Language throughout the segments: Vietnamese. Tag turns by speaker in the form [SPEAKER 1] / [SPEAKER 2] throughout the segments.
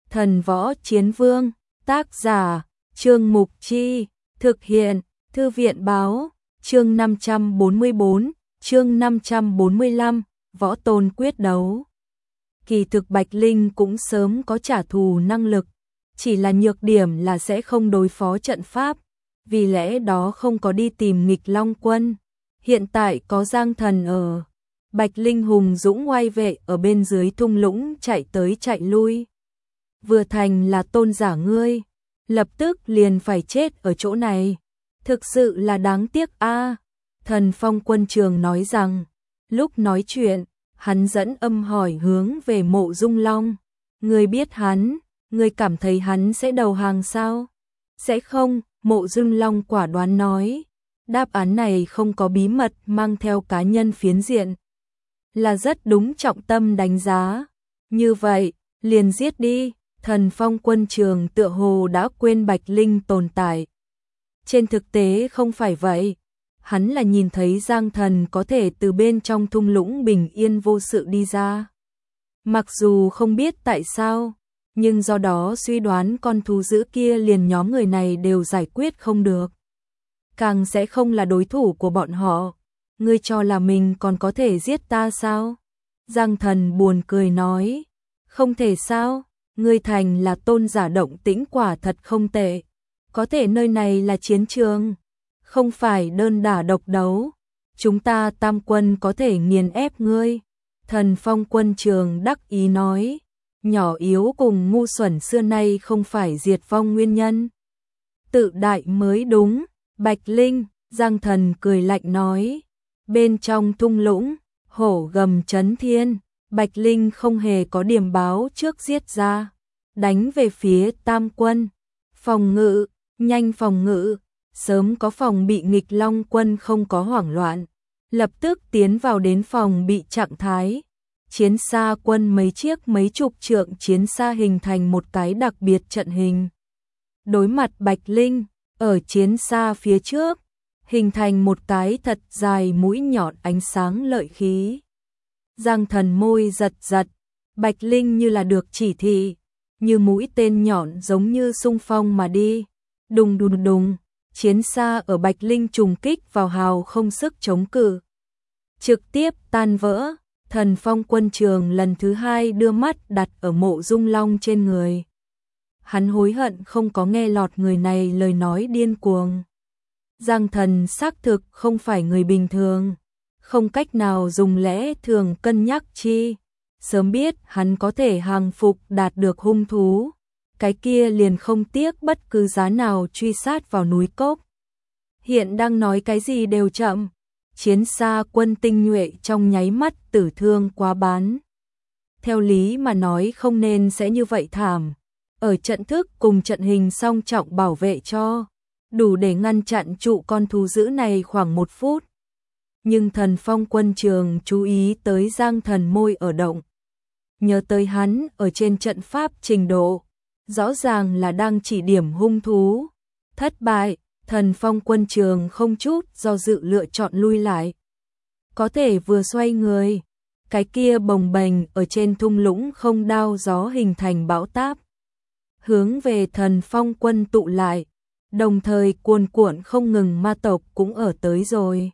[SPEAKER 1] Thần Võ Chiến Vương, tác giả, Trương Mục Chi, thực hiện, Thư viện báo, chương 544, chương 545, Võ Tôn quyết đấu. Kỳ thực Bạch Linh cũng sớm có trả thù năng lực, chỉ là nhược điểm là sẽ không đối phó trận pháp, vì lẽ đó không có đi tìm Nghịch Long Quân. Hiện tại có Giang Thần ở, Bạch Linh hùng dũng oai vệ ở bên dưới thung lũng chạy tới chạy lui. Vừa thành là tôn giả ngươi, lập tức liền phải chết ở chỗ này. Thực sự là đáng tiếc a. Thần Phong Quân Trường nói rằng, lúc nói chuyện, hắn dẫn âm hỏi hướng về Mộ Dung Long. Ngươi biết hắn, ngươi cảm thấy hắn sẽ đầu hàng sao? Sẽ không, Mộ Dung Long quả đoán nói. Đáp án này không có bí mật mang theo cá nhân phiến diện. Là rất đúng trọng tâm đánh giá. Như vậy, liền giết đi. Thần Phong Quân Trường tựa hồ đã quên Bạch Linh tồn tại. Trên thực tế không phải vậy. Hắn là nhìn thấy Giang Thần có thể từ bên trong thung lũng bình yên vô sự đi ra. Mặc dù không biết tại sao, nhưng do đó suy đoán con thú dữ kia liền nhóm người này đều giải quyết không được. Càng sẽ không là đối thủ của bọn họ. Ngươi cho là mình còn có thể giết ta sao? Giang Thần buồn cười nói. Không thể sao, ngươi thành là tôn giả động tĩnh quả thật không tệ. Có thể nơi này là chiến trường, không phải đơn đả độc đấu. Chúng ta tam quân có thể nghiền ép ngươi. Thần Phong Quân Trường đắc ý nói. Nhỏ yếu cùng ngu xuẩn xưa nay không phải diệt vong nguyên nhân. Tự đại mới đúng. Bạch Linh, Giang Thần cười lạnh nói. Bên trong thung lũng, hổ gầm chấn thiên, Bạch Linh không hề có điểm báo trước giết ra. Đánh về phía tam quân. Phòng ngự, nhanh phòng ngự. Sớm có phòng bị Nghịch Long Quân không có hoảng loạn. Lập tức tiến vào đến phòng bị trạng thái. Chiến xa quân mấy chục trượng chiến xa hình thành một cái đặc biệt trận hình. Đối mặt Bạch Linh, ở chiến xa phía trước, hình thành một cái thật dài mũi nhọn ánh sáng lợi khí. Giang Thần môi giật giật, Bạch Linh như là được chỉ thị, như mũi tên nhọn giống như xung phong mà đi. Đùng đùng đùng, chiến xa ở Bạch Linh trùng kích vào hào không sức chống cự. Trực tiếp tan vỡ. Thần Phong Quân Trường lần thứ hai đưa mắt đặt ở Mộ Dung Long trên người. Hắn hối hận không có nghe lọt người này lời nói điên cuồng. Giang Thần xác thực không phải người bình thường, không cách nào dùng lẽ thường cân nhắc chi. Sớm biết hắn có thể hàng phục đạt được hung thú, cái kia liền không tiếc bất cứ giá nào truy sát vào núi cốc. Hiện đang nói cái gì đều chậm. Chiến xa quân tinh nhuệ trong nháy mắt tử thương quá bán. Theo lý mà nói không nên sẽ như vậy thảm. Ở trận thức cùng trận hình song trọng bảo vệ cho, đủ để ngăn chặn trụ con thú dữ này khoảng 1 phút. Nhưng Thần Phong Quân Trường chú ý tới Giang Thần môi ở động. Nhớ tới hắn ở trên trận pháp trình độ, rõ ràng là đang chỉ điểm hung thú. Thất bại. Thần Phong Quân Trường không chút do dự lựa chọn lui lại. Có thể vừa xoay người, cái kia bồng bềnh ở trên thung lũng không đao gió hình thành bão táp. Hướng về Thần Phong Quân tụ lại, đồng thời cuồn cuộn không ngừng ma tộc cũng ở tới rồi.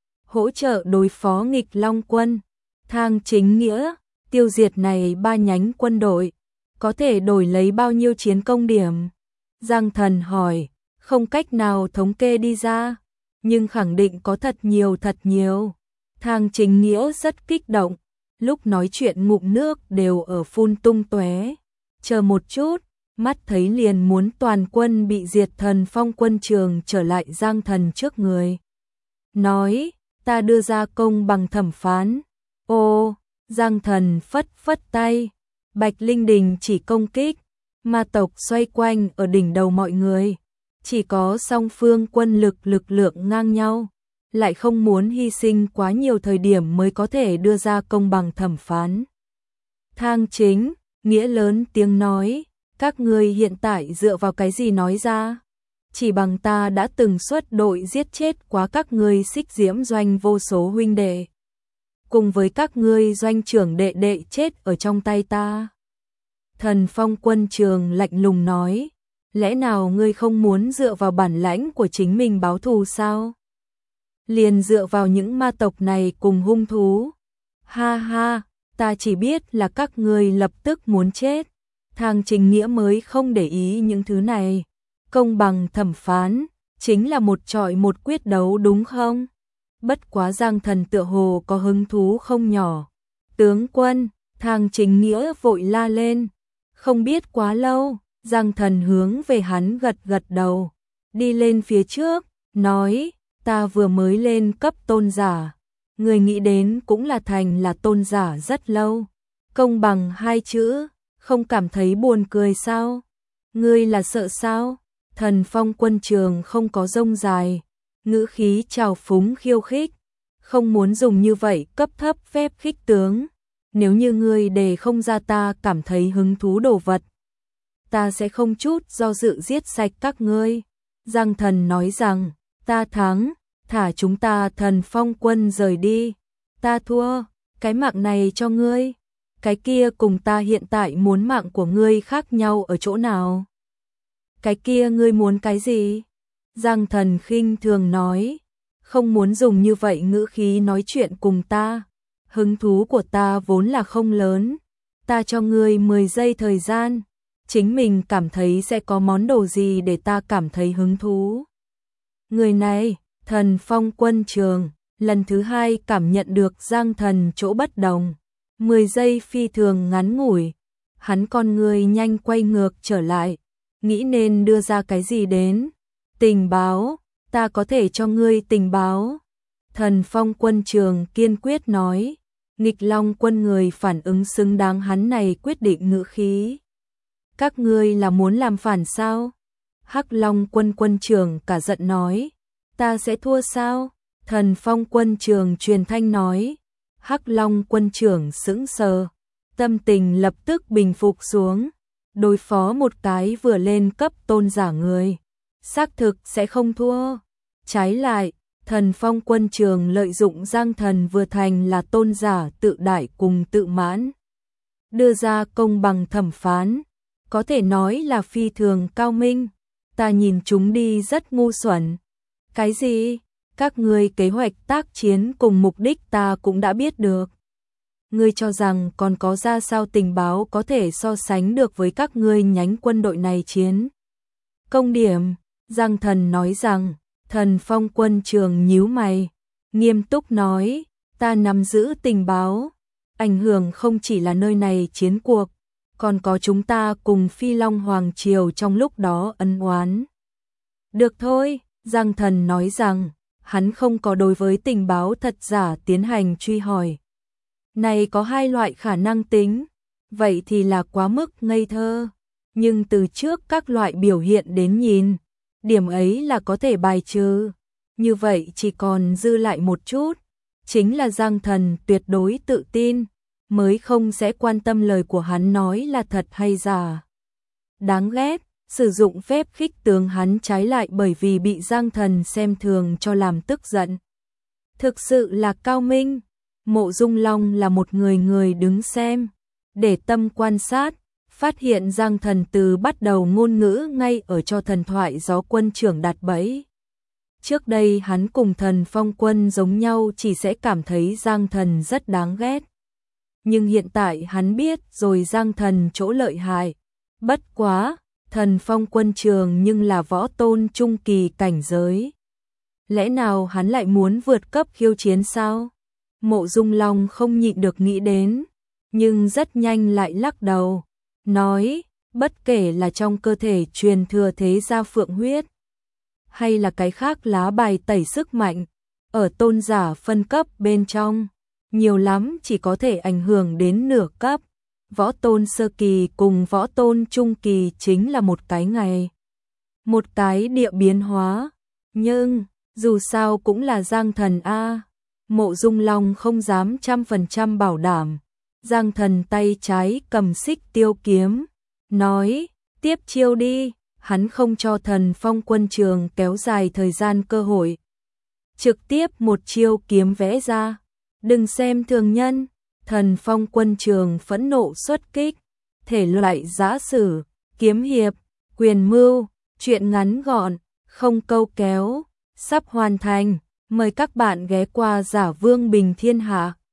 [SPEAKER 1] Hỗ trợ đối phó Nghịch Long Quân, thang chính nghĩa, tiêu diệt này 3 nhánh quân đội, có thể đổi lấy bao nhiêu chiến công điểm? Giang Thần hỏi. Không cách nào thống kê đi ra, nhưng khẳng định có thật nhiều. Thang chính nghĩa rất kích động, lúc nói chuyện ngụm nước đều ở phun tung tóe. Chờ một chút, mắt thấy liền muốn toàn quân bị diệt. Thần Phong Quân Trường trở lại Giang Thần trước người. Nói, ta đưa ra công bằng thẩm phán. Ô, Giang Thần phất phất tay, Bạch Linh Đình chỉ công kích, ma tộc xoay quanh ở đỉnh đầu mọi người. Chỉ có song phương quân lực lượng ngang nhau, lại không muốn hy sinh quá nhiều thời điểm mới có thể đưa ra công bằng thẩm phán. Thang chính, nghĩa lớn tiếng nói, các ngươi hiện tại dựa vào cái gì nói ra? Chỉ bằng ta đã từng xuất đội giết chết quá các ngươi Xích Diễm doanh vô số huynh đệ. Cùng với các ngươi doanh trưởng đệ đệ chết ở trong tay ta. Thần Phong Quân Trường lạnh lùng nói, lẽ nào ngươi không muốn dựa vào bản lãnh của chính mình báo thù sao? Liền dựa vào những ma tộc này cùng hung thú. Ha ha, ta chỉ biết là các ngươi lập tức muốn chết. Thang Trình Nghĩa mới không để ý những thứ này. Công bằng thẩm phán, chính là một trọi một quyết đấu đúng không? Bất quá Giang Thần tựa hồ có hứng thú không nhỏ. Tướng quân, Thang Trình Nghĩa vội la lên. Không biết quá lâu, Giang Thần hướng về hắn gật gật đầu. Đi lên phía trước, nói, ta vừa mới lên cấp tôn giả. Người nghĩ đến cũng là thành là tôn giả rất lâu. Công bằng hai chữ, không cảm thấy buồn cười sao? Ngươi là sợ sao? Thần Phong Quân Trường không có rông dài, ngữ khí trào phúng khiêu khích, không muốn dùng như vậy cấp thấp phép khích tướng. Nếu như ngươi để không ra ta cảm thấy hứng thú đồ vật, ta sẽ không chút do dự giết sạch các ngươi. Giang Thần nói rằng, ta thắng, thả chúng ta Thần Phong Quân rời đi. Ta thua, cái mạng này cho ngươi. Cái kia cùng ta hiện tại muốn mạng của ngươi khác nhau ở chỗ nào? Cái kia ngươi muốn cái gì? Giang Thần khinh thường nói, không muốn dùng như vậy ngữ khí nói chuyện cùng ta. Hứng thú của ta vốn là không lớn, ta cho ngươi 10 giây thời gian, chính mình cảm thấy sẽ có món đồ gì để ta cảm thấy hứng thú. Người này, Thần Phong Quân Trường, lần thứ hai cảm nhận được Giang Thần chỗ bất đồng. 10 giây phi thường ngắn ngủi, hắn con người nhanh quay ngược trở lại, nghĩ nên đưa ra cái gì đến. Tình báo, ta có thể cho ngươi tình báo. Thần Phong Quân Trường kiên quyết nói, Nghịch Long Quân người phản ứng xứng đáng hắn này quyết định ngữ khí. Các ngươi là muốn làm phản sao? Hắc Long Quân Quân Trường cả giận nói, ta sẽ thua sao? Thần Phong Quân Trường truyền thanh nói. Hắc Long Quân Trưởng sững sờ, tâm tình lập tức bình phục xuống. Đối phó một cái vừa lên cấp tôn giả người, xác thực sẽ không thua. Trái lại, Thần Phong Quân Trường lợi dụng Giang Thần vừa thành là tôn giả tự đại cùng tự mãn, đưa ra công bằng thẩm phán, có thể nói là phi thường cao minh. Ta nhìn chúng đi rất ngu xuẩn. Cái gì? Các ngươi kế hoạch tác chiến cùng mục đích ta cũng đã biết được. Ngươi cho rằng còn có ra sao tình báo có thể so sánh được với các ngươi nhánh quân đội này chiến? Công điểm, Giang Thần nói rằng. Thần Phong Quân Trường nhíu mày, nghiêm túc nói, ta nắm giữ tình báo, ảnh hưởng không chỉ là nơi này chiến cuộc, còn có chúng ta cùng Phi Long Hoàng Triều trong lúc đó ân oán. Được thôi, Giang Thần nói rằng, hắn không có đối với tình báo thật giả tiến hành truy hỏi. Này có hai loại khả năng tính, vậy thì là quá mức ngây thơ, nhưng từ trước các loại biểu hiện đến nhìn, điểm ấy là có thể bài trừ. Như vậy chỉ còn dư lại một chút, chính là Giang Thần tuyệt đối tự tin, mới không sẽ quan tâm lời của hắn nói là thật hay giả. Đáng ghét, sử dụng phép khích tướng hắn trái lại bởi vì bị Giang Thần xem thường cho làm tức giận. Thực sự là cao minh. Mộ Dung Long là một người đứng xem, để tâm quan sát, phát hiện Giang Thần từ bắt đầu ngôn ngữ ngay ở cho thần thoại Gió Quân Trưởng đặt bẫy. Trước đây hắn cùng Thần Phong Quân giống nhau chỉ sẽ cảm thấy Giang Thần rất đáng ghét. Nhưng hiện tại hắn biết rồi Giang Thần chỗ lợi hại. Bất quá, Thần Phong Quân Trường nhưng là võ tôn trung kỳ cảnh giới. Lẽ nào hắn lại muốn vượt cấp khiêu chiến sao? Mộ Dung Long không nhịn được nghĩ đến, nhưng rất nhanh lại lắc đầu, nói, bất kể là trong cơ thể truyền thừa thế gia phượng huyết, hay là cái khác lá bài tẩy sức mạnh, ở tôn giả phân cấp bên trong, nhiều lắm chỉ có thể ảnh hưởng đến nửa cấp. Võ tôn sơ kỳ cùng võ tôn trung kỳ chính là một cái ngày, một cái địa biến hóa, nhưng dù sao cũng là Giang Thần a. Mộ Dung Long không dám 100% bảo đảm. Giang Thần tay trái cầm xích tiêu kiếm, nói, tiếp chiêu đi. Hắn không cho Thần Phong Quân Trường kéo dài thời gian cơ hội, trực tiếp một chiêu kiếm vẽ ra. Đừng xem thường nhân. Thần Phong Quân Trường phẫn nộ xuất kích, thể loại giã sử, kiếm hiệp, quyền mưu, truyện ngắn gọn, không câu kéo, sắp hoàn thành. Mời các bạn ghé qua Giả Vương Bình Thiên Hạ.